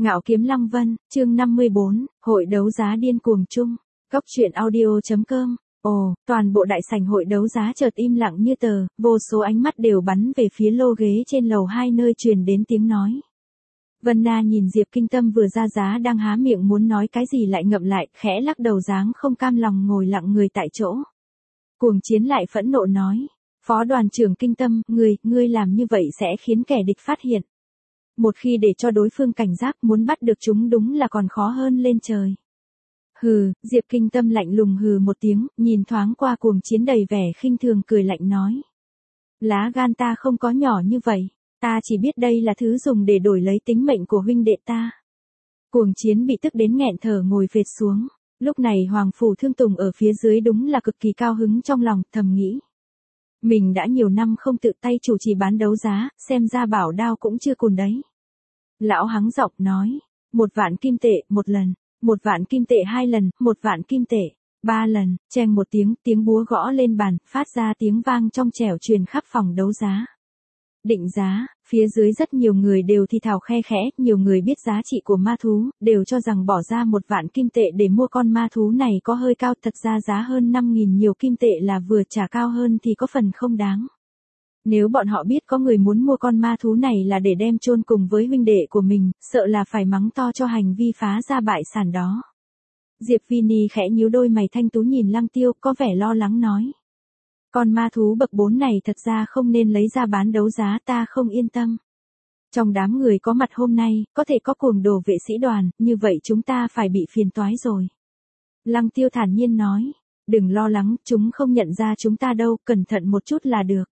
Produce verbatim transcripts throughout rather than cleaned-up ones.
Ngạo Kiếm Lăng Vân, chương năm mươi bốn, hội đấu giá điên cuồng chung. Góc truyện audio chấm com. Ồ, toàn bộ đại sảnh hội đấu giá chợt im lặng như tờ, vô số ánh mắt đều bắn về phía lô ghế trên lầu hai nơi truyền đến tiếng nói. Vân Na nhìn Diệp Kinh Tâm vừa ra giá đang há miệng muốn nói cái gì lại ngậm lại, khẽ lắc đầu dáng không cam lòng ngồi lặng người tại chỗ. Cuồng Chiến lại phẫn nộ nói, Phó đoàn trưởng Kinh Tâm, ngươi, ngươi làm như vậy sẽ khiến kẻ địch phát hiện. Một khi để cho đối phương cảnh giác muốn bắt được chúng đúng là còn khó hơn lên trời. Hừ, Diệp Kinh Tâm lạnh lùng hừ một tiếng, nhìn thoáng qua Cuồng Chiến đầy vẻ khinh thường cười lạnh nói. Lá gan ta không có nhỏ như vậy, ta chỉ biết đây là thứ dùng để đổi lấy tính mệnh của huynh đệ ta. Cuồng Chiến bị tức đến nghẹn thở ngồi phệt xuống, lúc này Hoàng Phủ Thương Tùng ở phía dưới đúng là cực kỳ cao hứng trong lòng, thầm nghĩ. Mình đã nhiều năm không tự tay chủ trì bán đấu giá, xem ra bảo đao cũng chưa cùn đấy. Lão hắng giọng nói, một vạn kim tệ, một lần, một vạn kim tệ hai lần, một vạn kim tệ, ba lần, cheng một tiếng, tiếng búa gõ lên bàn, phát ra tiếng vang trong trẻo truyền khắp phòng đấu giá. Định giá, phía dưới rất nhiều người đều thì thào khe khẽ, nhiều người biết giá trị của ma thú, đều cho rằng bỏ ra một vạn kim tệ để mua con ma thú này có hơi cao, thật ra giá hơn năm nghìn nhiều kim tệ là vừa, trả cao hơn thì có phần không đáng. Nếu bọn họ biết có người muốn mua con ma thú này là để đem chôn cùng với huynh đệ của mình, sợ là phải mắng to cho hành vi phá gia bại sản đó. Diệp Vini khẽ nhíu đôi mày thanh tú nhìn Lăng Tiêu, có vẻ lo lắng nói. Con ma thú bậc bốn này thật ra không nên lấy ra bán đấu giá, ta không yên tâm. Trong đám người có mặt hôm nay, có thể có cuồng đồ vệ sĩ đoàn, như vậy chúng ta phải bị phiền toái rồi. Lăng Tiêu thản nhiên nói, đừng lo lắng, chúng không nhận ra chúng ta đâu, cẩn thận một chút là được.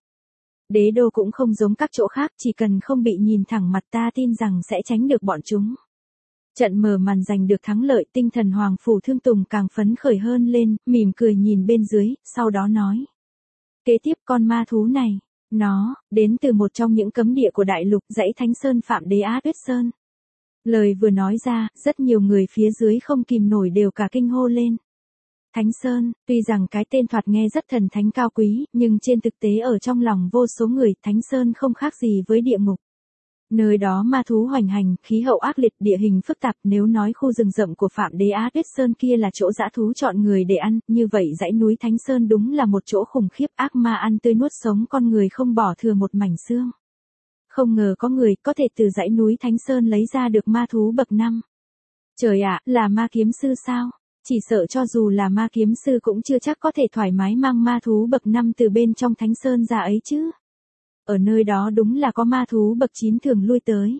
Đế đô cũng không giống các chỗ khác, chỉ cần không bị nhìn thẳng mặt ta tin rằng sẽ tránh được bọn chúng. Trận mở màn giành được thắng lợi, tinh thần Hoàng Phủ Thương Tùng càng phấn khởi hơn lên, mỉm cười nhìn bên dưới, sau đó nói. Kế tiếp con ma thú này, nó, đến từ một trong những cấm địa của đại lục, dãy Thánh Sơn Phạm Đế Á Tuyết Sơn. Lời vừa nói ra, rất nhiều người phía dưới không kìm nổi đều cả kinh hô lên. Thánh Sơn, tuy rằng cái tên thoạt nghe rất thần thánh cao quý, nhưng trên thực tế ở trong lòng vô số người, Thánh Sơn không khác gì với địa ngục. Nơi đó ma thú hoành hành, khí hậu ác liệt, địa hình phức tạp, nếu nói khu rừng rậm của Phạm Đế Á Tuyết Sơn kia là chỗ dã thú chọn người để ăn, như vậy dãy núi Thánh Sơn đúng là một chỗ khủng khiếp, ác ma ăn tươi nuốt sống con người không bỏ thừa một mảnh xương. Không ngờ có người có thể từ dãy núi Thánh Sơn lấy ra được ma thú bậc năm. Trời ạ, là ma kiếm sư sao? Chỉ sợ cho dù là ma kiếm sư cũng chưa chắc có thể thoải mái mang ma thú bậc năm từ bên trong Thánh Sơn ra ấy chứ. Ở nơi đó đúng là có ma thú bậc chín thường lui tới.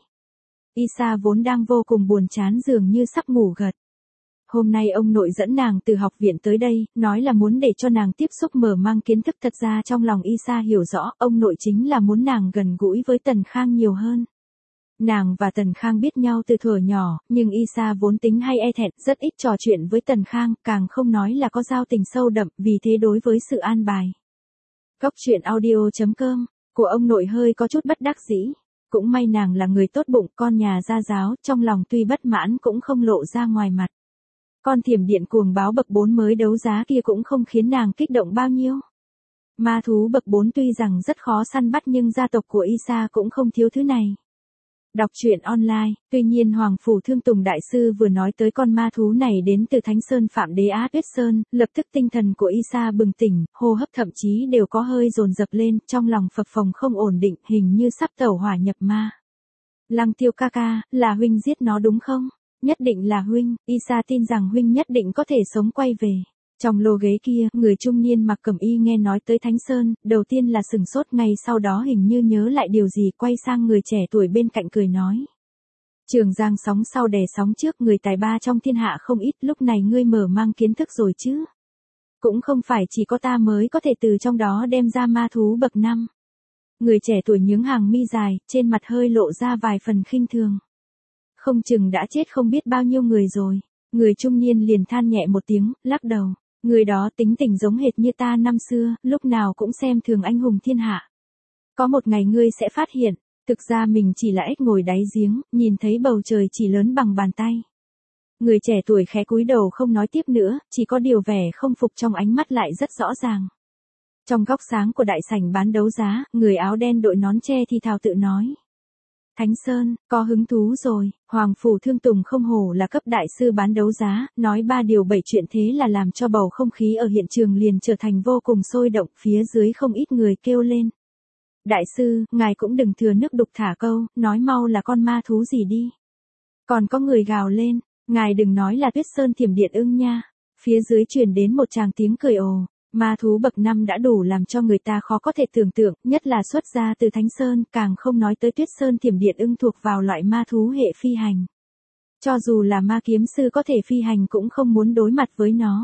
Isa vốn đang vô cùng buồn chán dường như sắp ngủ gật. Hôm nay ông nội dẫn nàng từ học viện tới đây, nói là muốn để cho nàng tiếp xúc mở mang kiến thức, thật ra trong lòng Isa hiểu rõ, ông nội chính là muốn nàng gần gũi với Tần Khang nhiều hơn. Nàng và Tần Khang biết nhau từ thuở nhỏ, nhưng Isa vốn tính hay e thẹn, rất ít trò chuyện với Tần Khang, càng không nói là có giao tình sâu đậm, vì thế đối với sự an bài. Góc truyện audio chấm com của ông nội hơi có chút bất đắc dĩ. Cũng may nàng là người tốt bụng, con nhà gia giáo, trong lòng tuy bất mãn cũng không lộ ra ngoài mặt. Con thiểm điện cuồng báo bậc bốn mới đấu giá kia cũng không khiến nàng kích động bao nhiêu. Ma thú bậc bốn tuy rằng rất khó săn bắt nhưng gia tộc của Isa cũng không thiếu thứ này. Đọc truyện online, tuy nhiên Hoàng Phủ Thương Tùng Đại Sư vừa nói tới con ma thú này đến từ Thánh Sơn Phạm Đế Á Tuyết Sơn, lập tức tinh thần của Isa bừng tỉnh, hô hấp thậm chí đều có hơi dồn dập lên, trong lòng phập phồng không ổn định, hình như sắp tẩu hỏa nhập ma. Lăng Tiêu ca ca, là huynh giết nó đúng không? Nhất định là huynh, Isa tin rằng huynh nhất định có thể sống quay về. Trong lô ghế kia, người trung niên mặc cẩm y nghe nói tới Thánh Sơn, đầu tiên là sừng sốt, ngay sau đó hình như nhớ lại điều gì, quay sang người trẻ tuổi bên cạnh cười nói. Trường giang sóng sau đè sóng trước, người tài ba trong thiên hạ không ít, lúc này ngươi mở mang kiến thức rồi chứ. Cũng không phải chỉ có ta mới có thể từ trong đó đem ra ma thú bậc năm. Người trẻ tuổi nhướng hàng mi dài, trên mặt hơi lộ ra vài phần khinh thường. Không chừng đã chết không biết bao nhiêu người rồi. Người trung niên liền than nhẹ một tiếng, lắc đầu. Người đó tính tình giống hệt như ta năm xưa, lúc nào cũng xem thường anh hùng thiên hạ. Có một ngày ngươi sẽ phát hiện, thực ra mình chỉ là ếch ngồi đáy giếng, nhìn thấy bầu trời chỉ lớn bằng bàn tay. Người trẻ tuổi khẽ cúi đầu không nói tiếp nữa, chỉ có điều vẻ không phục trong ánh mắt lại rất rõ ràng. Trong góc sáng của đại sảnh bán đấu giá, người áo đen đội nón tre thì thào tự nói. Thánh Sơn, có hứng thú rồi, Hoàng Phủ Thương Tùng không hổ là cấp đại sư bán đấu giá, nói ba điều bảy chuyện thế là làm cho bầu không khí ở hiện trường liền trở thành vô cùng sôi động, phía dưới không ít người kêu lên. Đại sư, ngài cũng đừng thừa nước đục thả câu, nói mau là con ma thú gì đi. Còn có người gào lên, ngài đừng nói là Tuyết Sơn Thiểm Điện Ưng nha. Phía dưới truyền đến một tràng tiếng cười ồ, ma thú bậc năm đã đủ làm cho người ta khó có thể tưởng tượng, nhất là xuất ra từ Thánh Sơn, càng không nói tới Tuyết Sơn Thiểm Điện Ưng thuộc vào loại ma thú hệ phi hành. Cho dù là ma kiếm sư có thể phi hành cũng không muốn đối mặt với nó.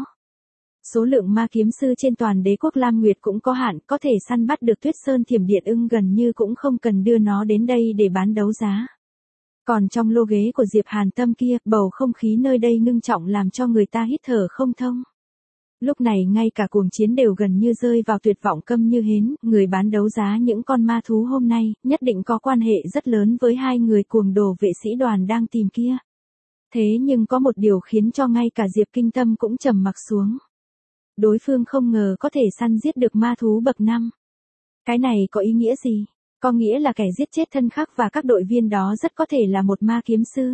Số lượng ma kiếm sư trên toàn đế quốc Lam Nguyệt cũng có hạn, có thể săn bắt được Tuyết Sơn Thiểm Điện Ưng gần như cũng không cần đưa nó đến đây để bán đấu giá. Còn trong lô ghế của Diệp Hàn Tâm kia, bầu không khí nơi đây ngưng trọng làm cho người ta hít thở không thông. Lúc này ngay cả cuồng chiến đều gần như rơi vào tuyệt vọng câm như hến, người bán đấu giá những con ma thú hôm nay, nhất định có quan hệ rất lớn với hai người cuồng đồ vệ sĩ đoàn đang tìm kia. Thế nhưng có một điều khiến cho ngay cả Diệp Kinh Tâm cũng trầm mặc xuống. Đối phương không ngờ có thể săn giết được ma thú bậc năm. Cái này có ý nghĩa gì? Có nghĩa là kẻ giết chết thân khắc và các đội viên đó rất có thể là một ma kiếm sư.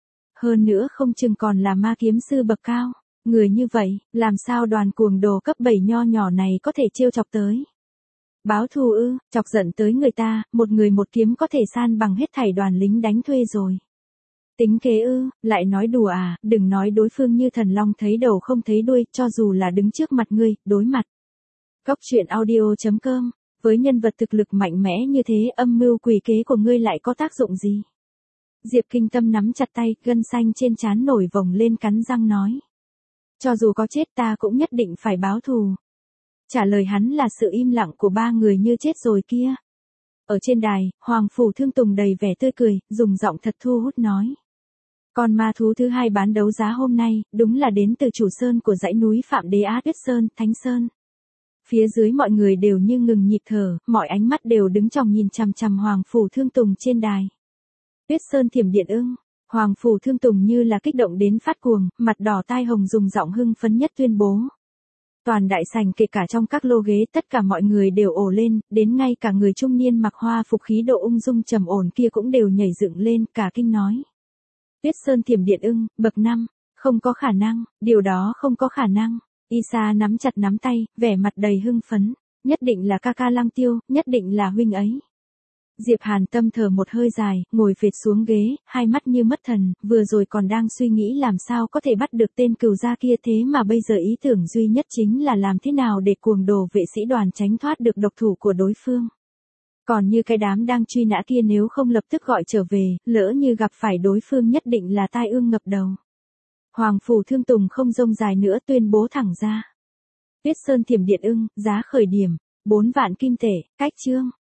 Hơn nữa không chừng còn là ma kiếm sư bậc cao. Người như vậy, làm sao đoàn cuồng đồ cấp bảy nho nhỏ này có thể trêu chọc tới? Báo thù ư, chọc giận tới người ta, một người một kiếm có thể san bằng hết thảy đoàn lính đánh thuê rồi. Tính kế ư, lại nói đùa à, đừng nói đối phương như thần long thấy đầu không thấy đuôi, cho dù là đứng trước mặt ngươi, đối mặt. Cốc truyện audio chấm com, với nhân vật thực lực mạnh mẽ như thế, âm mưu quỷ kế của ngươi lại có tác dụng gì? Diệp Kinh Tâm nắm chặt tay, gân xanh trên trán nổi vồng lên cắn răng nói. Cho dù có chết ta cũng nhất định phải báo thù. Trả lời hắn là sự im lặng của ba người như chết rồi kia. Ở trên đài, Hoàng Phủ Thương Tùng đầy vẻ tươi cười, dùng giọng thật thu hút nói. Con ma thú thứ hai bán đấu giá hôm nay, đúng là đến từ chủ sơn của dãy núi Phạm Đế Á Tuyết Sơn, Thánh Sơn. Phía dưới mọi người đều như ngừng nhịp thở, mọi ánh mắt đều đứng chòng nhìn chằm chằm Hoàng Phủ Thương Tùng trên đài. Tuyết Sơn Thiểm Điện Ưng. Hoàng Phủ Thương Tùng như là kích động đến phát cuồng, mặt đỏ tai hồng dùng giọng hưng phấn nhất tuyên bố. Toàn đại sảnh kể cả trong các lô ghế tất cả mọi người đều ồ lên, đến ngay cả người trung niên mặc hoa phục khí độ ung dung trầm ổn kia cũng đều nhảy dựng lên, cả kinh nói. Tuyết Sơn Thiểm Điện Ưng, bậc năm, không có khả năng, điều đó không có khả năng. Isa nắm chặt nắm tay, vẻ mặt đầy hưng phấn, nhất định là ca ca Lăng Tiêu, nhất định là huynh ấy. Diệp Hàn Tâm thở một hơi dài, ngồi phệt xuống ghế, hai mắt như mất thần, vừa rồi còn đang suy nghĩ làm sao có thể bắt được tên cừu gia kia, thế mà bây giờ ý tưởng duy nhất chính là làm thế nào để cuồng đồ vệ sĩ đoàn tránh thoát được độc thủ của đối phương. Còn như cái đám đang truy nã kia nếu không lập tức gọi trở về, lỡ như gặp phải đối phương nhất định là tai ương ngập đầu. Hoàng Phủ Thương Tùng không rông dài nữa tuyên bố thẳng ra. Tuyết Sơn Thiểm Điện Ưng, giá khởi điểm, bốn vạn kim tệ, cách chương.